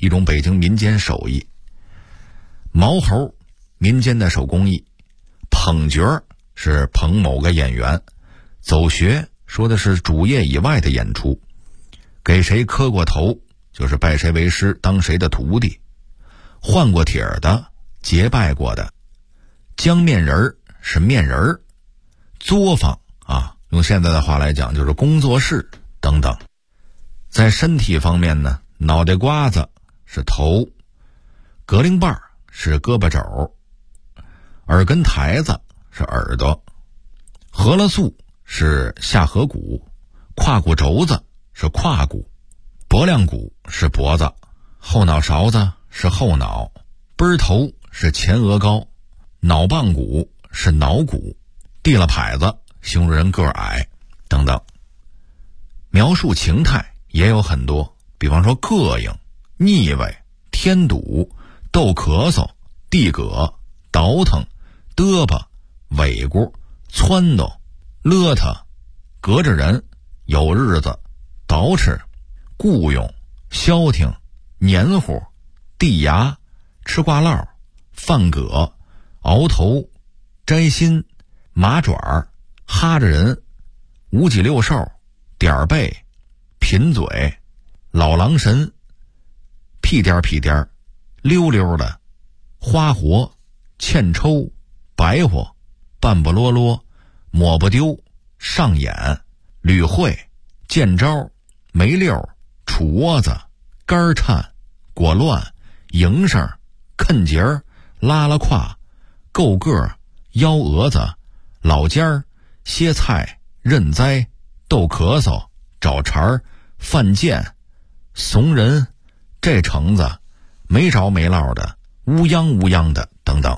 一种北京民间手艺。毛猴，民间的手工艺。捧角是捧某个演员。走穴说的是主业以外的演出。给谁磕过头，就是拜谁为师，当谁的徒弟。换过帖儿的，结拜过的。浆面人儿是面人儿。作坊啊，用现在的话来讲就是工作室等等。在身体方面呢，脑袋瓜子是头，格铃瓣是胳膊肘，耳根台子是耳朵，颌了素是下颌骨，胯骨轴子是胯骨，脖梁骨是脖子，后脑勺子是后脑，背儿头是前额高，脑棒骨是脑骨，地了牌子形容人个儿矮等等。描述情态也有很多，比方说膈应、腻味、添堵、逗咳嗽、地葛、倒腾、嘚吧、尾咕、撺掇、勒他、隔着人、有日子、捯饬、雇佣、消停、黏糊、地牙、吃挂烙、饭葛、熬头、摘心、麻爪、哈着人、五脊六兽、点背、贫嘴、老狼神、屁颠屁颠、溜溜的、花活、欠抽、白活、半不啰啰、抹不丢、上眼、捋会、见招、没溜、杵窝子、杆颤、裹乱、营声、啃节儿、拉拉胯、够个、幺蛾子、老尖儿、歇菜、认栽、逗咳嗽、找茬儿、犯贱、怂人、这橙子、没着没落的、乌泱乌泱的等等。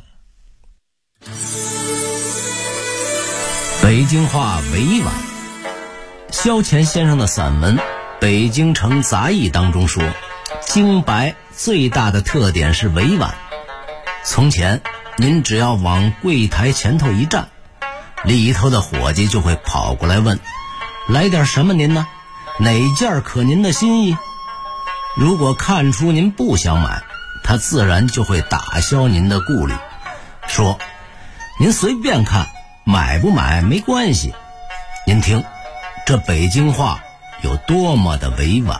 北京话委婉。萧乾先生的散文《北京城杂艺》当中说，京白最大的特点是委婉。从前您只要往柜台前头一站，里头的伙计就会跑过来问，来点什么您呢？哪件可您的心意？如果看出您不想买，他自然就会打消您的顾虑，说您随便看，买不买没关系。您听这北京话有多么的委婉。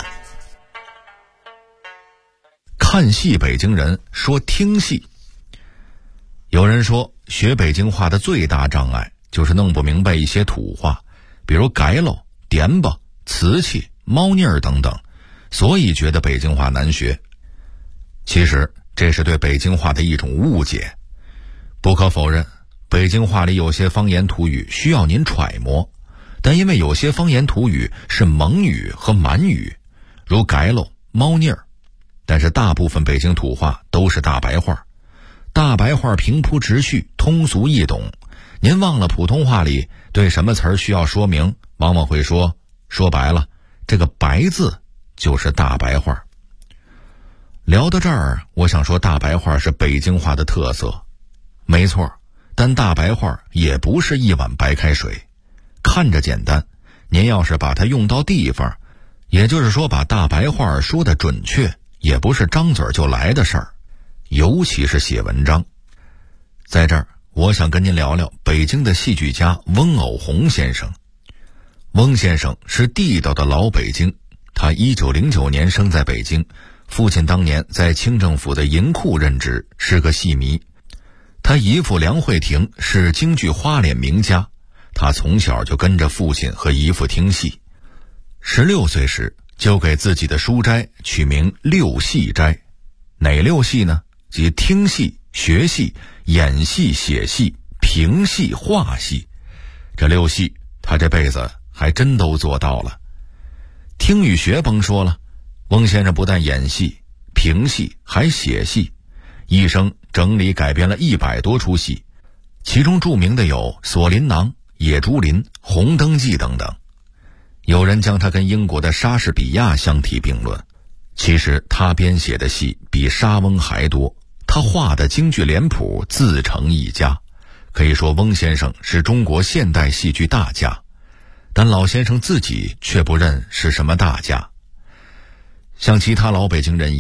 看戏北京人说听戏。有人说学北京话的最大障碍就是弄不明白一些土话，比如改喽、点吧、瓷器、猫腻儿等等，所以觉得北京话难学。其实这是对北京话的一种误解。不可否认，北京话里有些方言土语需要您揣摩，但因为有些方言土语是蒙语和满语，如改喽、猫腻儿，但是大部分北京土话都是大白话。大白话平铺直叙，通俗易懂。您忘了普通话里对什么词儿需要说明，往往会说白了，这个白字就是大白话。聊到这儿，我想说大白话是北京话的特色。没错，但大白话也不是一碗白开水。看着简单，您要是把它用到地方，也就是说把大白话说得准确，也不是张嘴就来的事儿，尤其是写文章。在这儿我想跟您聊聊北京的戏剧家翁偶鸿先生。翁先生是地道的老北京，他1909年生在北京，父亲当年在清政府的银库任职，是个戏迷。他姨父梁惠庭是京剧花脸名家，他从小就跟着父亲和姨父听戏。16岁时就给自己的书斋取名六戏斋。哪六戏呢？即听戏、学戏、演戏、写戏、评戏、画戏。这六戏他这辈子还真都做到了。听与学甭说了，翁先生不但演戏、评戏，还写戏，一生整理改编了100多出戏，其中著名的有《锁麟囊》《野猪林》《红灯记》等等。有人将他跟英国的莎士比亚相提并论，其实他编写的戏比莎翁还多，他画的京剧脸谱自成一家，可以说翁先生是中国现代戏剧大家。但老先生自己却不认是什么大家。像其他老北京人一样，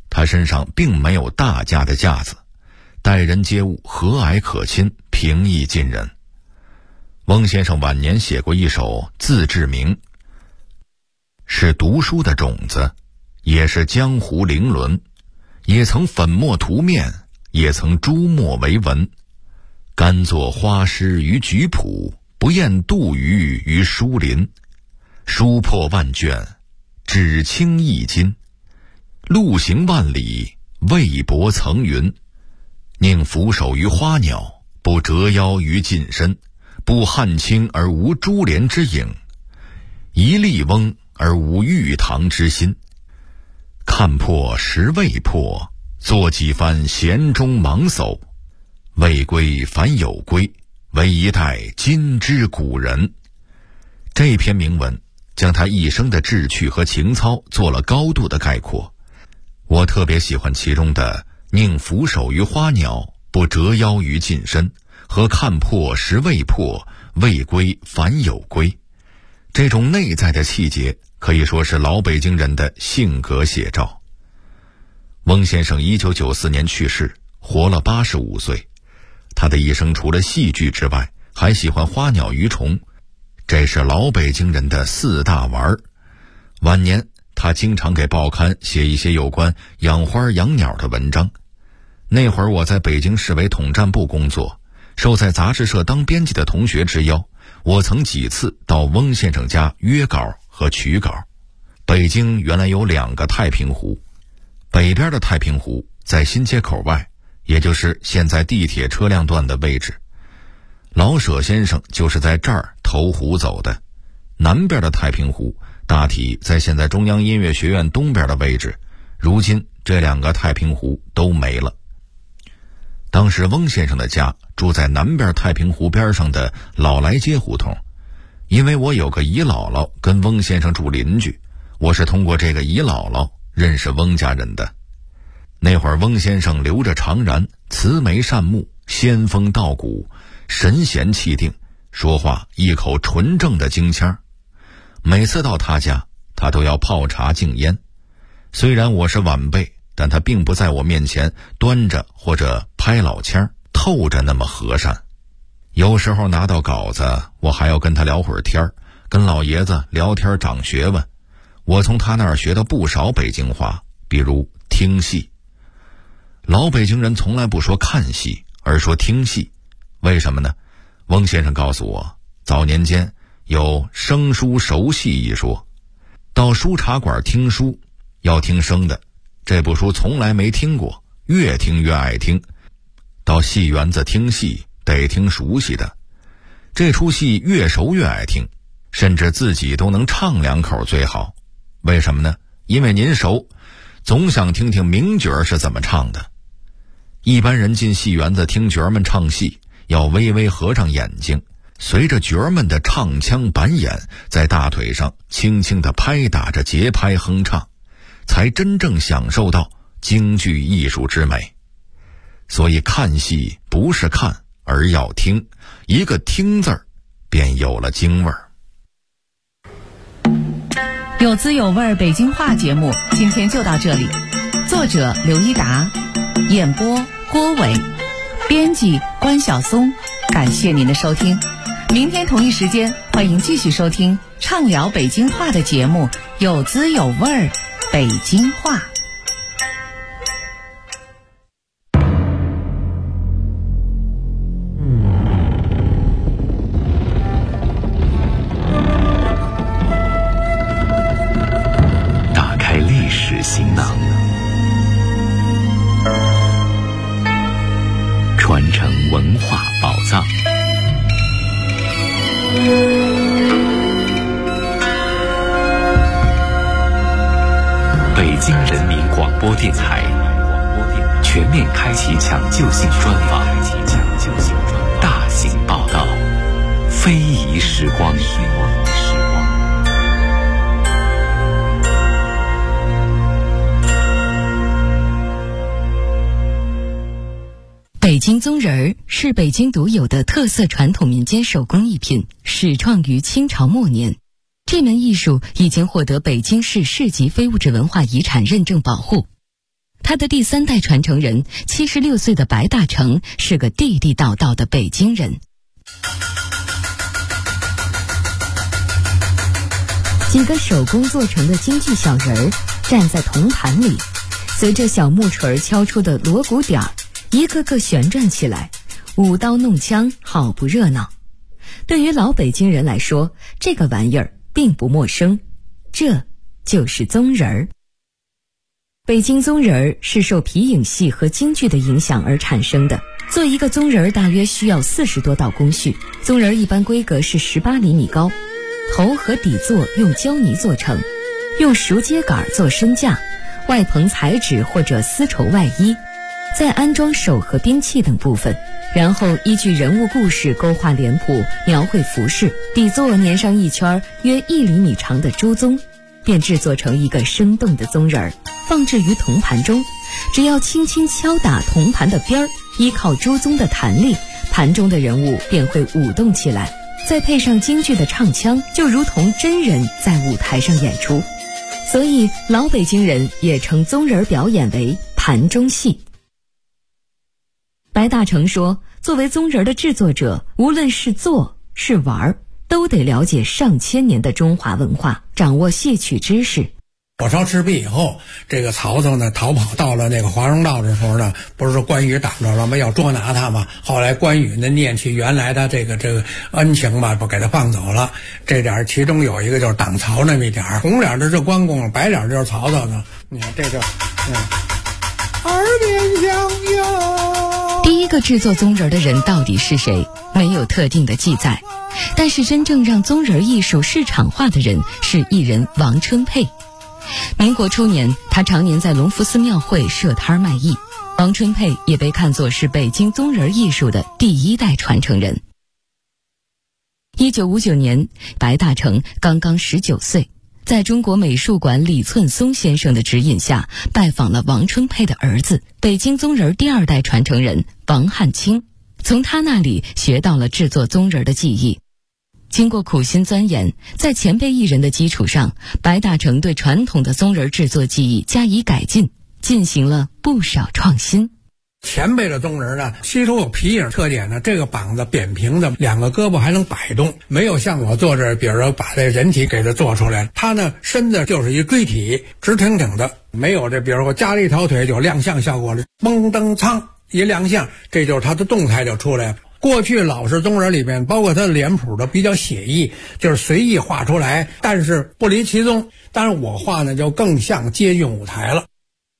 他身上并没有大家的架子，待人接物和蔼可亲，平易近人。翁先生晚年写过一首《自治铭》，是读书的种子，也是江湖伶伦，也曾粉墨涂面，也曾朱墨为文。甘作花诗于菊圃，不厌杜鱼于书林。书破万卷，纸轻一斤。路行万里，未泊层云。宁俯首于花鸟，不折腰于近身。不汉卿而无珠帘之影，一笠翁而无玉堂之心。看破时未破，做几番闲中忙叟。未归反有归，为一代今之古人。这篇铭文将他一生的志趣和情操做了高度的概括。我特别喜欢其中的宁俯首于花鸟，不折腰于近身，和看破时未破，未归反有归。这种内在的气节可以说是老北京人的性格写照。翁先生1994年去世，活了85岁。他的一生除了戏剧之外，还喜欢花鸟鱼虫，这是老北京人的4大玩儿。晚年他经常给报刊写一些有关养花养鸟的文章。那会儿我在北京市委统战部工作，受在杂志社当编辑的同学之邀，我曾几次到翁先生家约稿和取稿。北京原来有2个太平湖，北边的太平湖在新街口外，也就是现在地铁车辆段的位置。老舍先生就是在这儿投湖走的。南边的太平湖大体在现在中央音乐学院东边的位置，如今这2个太平湖都没了。当时翁先生的家住在南边太平湖边上的老来街胡同，因为我有个姨姥姥跟翁先生住邻居，我是通过这个姨姥姥认识翁家人的。那会儿翁先生留着长髯，慈眉善目，仙风道骨，神闲气定，说话一口纯正的京腔。每次到他家，他都要泡茶敬烟。虽然我是晚辈，但他并不在我面前端着或者拍老腔，透着那么和善。有时候拿到稿子，我还要跟他聊会儿天，跟老爷子聊天长学问。我从他那儿学到不少北京话，比如听戏。老北京人从来不说看戏，而说听戏。为什么呢？翁先生告诉我，早年间有生书熟戏一说。到书茶馆听书要听生的，这部书从来没听过，越听越爱听。到戏园子听戏得听熟悉的，这出戏越熟越爱听，甚至自己都能唱2口最好。为什么呢？因为您熟，总想听听名角是怎么唱的。一般人进戏园子听角儿们唱戏，要微微合上眼睛，随着角儿们的唱腔板眼，在大腿上轻轻地拍打着节拍哼唱，才真正享受到京剧艺术之美。所以看戏不是看，而要听，一个听字儿便有了京味儿。 有滋有味北京话节目今天就到这里，作者刘一达，演播郭伟，编辑关晓松。感谢您的收听，明天同一时间欢迎继续收听畅聊北京话的节目，有滋有味北京话。 打开历史行囊，传承文化宝藏。北京人民广播电台全面开启抢救性专访，大型报道，非遗时光。 北京宗人儿是北京独有的特色传统民间手工艺品，始创于清朝末年。这门艺术已经获得北京市市级非物质文化遗产认证保护。 他的第3代传承人76岁的白大成是个地地道道的北京人。几个手工做成的京剧小人儿站在铜盘里，随着小木锤敲出的锣鼓点儿，一个个旋转起来，舞刀弄枪，好不热闹。对于老北京人来说，这个玩意儿并不陌生，这就是宗人儿。北京宗人儿是受皮影戏和京剧的影响而产生的。做一个宗人儿大约需要40多道工序，宗人儿一般规格是18厘米高，头和底座用胶泥做成，用熟秸秆做身架，外棚彩纸或者丝绸外衣，再安装手和兵器等部分，然后依据人物故事勾画脸谱，描绘服饰，底座粘上一圈约1厘米长的朱宗，便制作成一个生动的宗人儿，放置于铜盘中。只要轻轻敲打铜盘的边儿，依靠朱宗的弹力，盘中的人物便会舞动起来，再配上京剧的唱腔，就如同真人在舞台上演出。所以老北京人也称宗人表演为盘中戏。白大成说，作为宗人的制作者，无论是做是玩，都得了解上千年的中华文化，掌握戏曲知识。 火烧赤壁以后，这个曹操呢逃跑到了那个华容道的时候呢，不是关羽挡着了吗？要捉拿他嘛。后来关羽呢念起原来的这个恩情吧，不给他放走了。这点其中有一个就是挡曹那么一点，红脸的是关公，白脸就是曹操呢。你看这就二年相拥。 第一个制作宗人的人到底是谁？没有特定的记载。但是真正让宗人艺术市场化的人是艺人王春佩。民国初年，他常年在隆福寺庙会设摊卖艺。王春佩也被看作是北京宗人艺术的第1代传承人。1959年，白大成刚刚19岁，在中国美术馆李寸松先生的指引下，拜访了王春佩的儿子，北京宗人第2代传承人王汉卿，从他那里学到了制作宗人的技艺。经过苦心钻研，在前辈艺人的基础上，白大成对传统的宗人制作技艺加以改进，进行了不少创新。 前辈的宗人呢，吸收有皮影特点呢，这个膀子扁平的，2个胳膊还能摆动，没有像我做这，比如说把这人体给它做出来，它呢身子就是一锥体，直挺挺的，没有这比如说加了一条腿就亮相效果了，嘣噔噌一亮相，这就是它的动态就出来了。过去老式宗人里面，包括他的脸谱都比较写意，就是随意画出来，但是不离其宗。但是我画呢，就更像接近舞台了。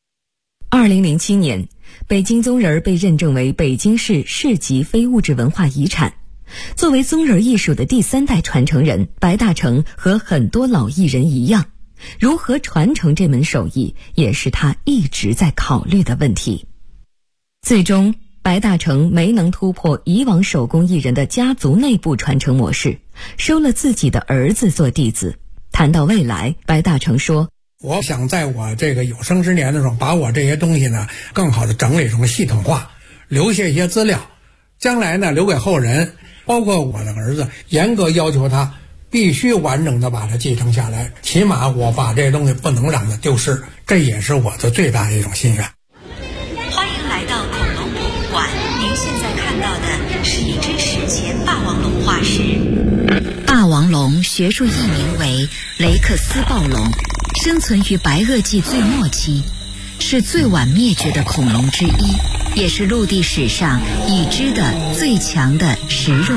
2007年，北京宗人被认证为北京市市级非物质文化遗产。作为宗人艺术的第3代传承人，白大成和很多老艺人一样，如何传承这门手艺，也是他一直在考虑的问题。最终，白大成没能突破以往手工艺人的家族内部传承模式，收了自己的儿子做弟子。谈到未来，白大成说， 我想在我这个有生之年的时候，把我这些东西呢更好的整理成系统化，留下一些资料，将来呢留给后人，包括我的儿子，严格要求他必须完整的把它继承下来，起码我把这些东西不能让它丢失，这也是我的最大的一种心愿。 欢迎来到恐龙博物馆，您现在看到的是一只史前霸王龙化石。霸王龙学术译名为雷克斯暴龙，生存于白垩纪最末期，是最晚灭绝的恐龙之一，也是陆地史上已知的最强的食肉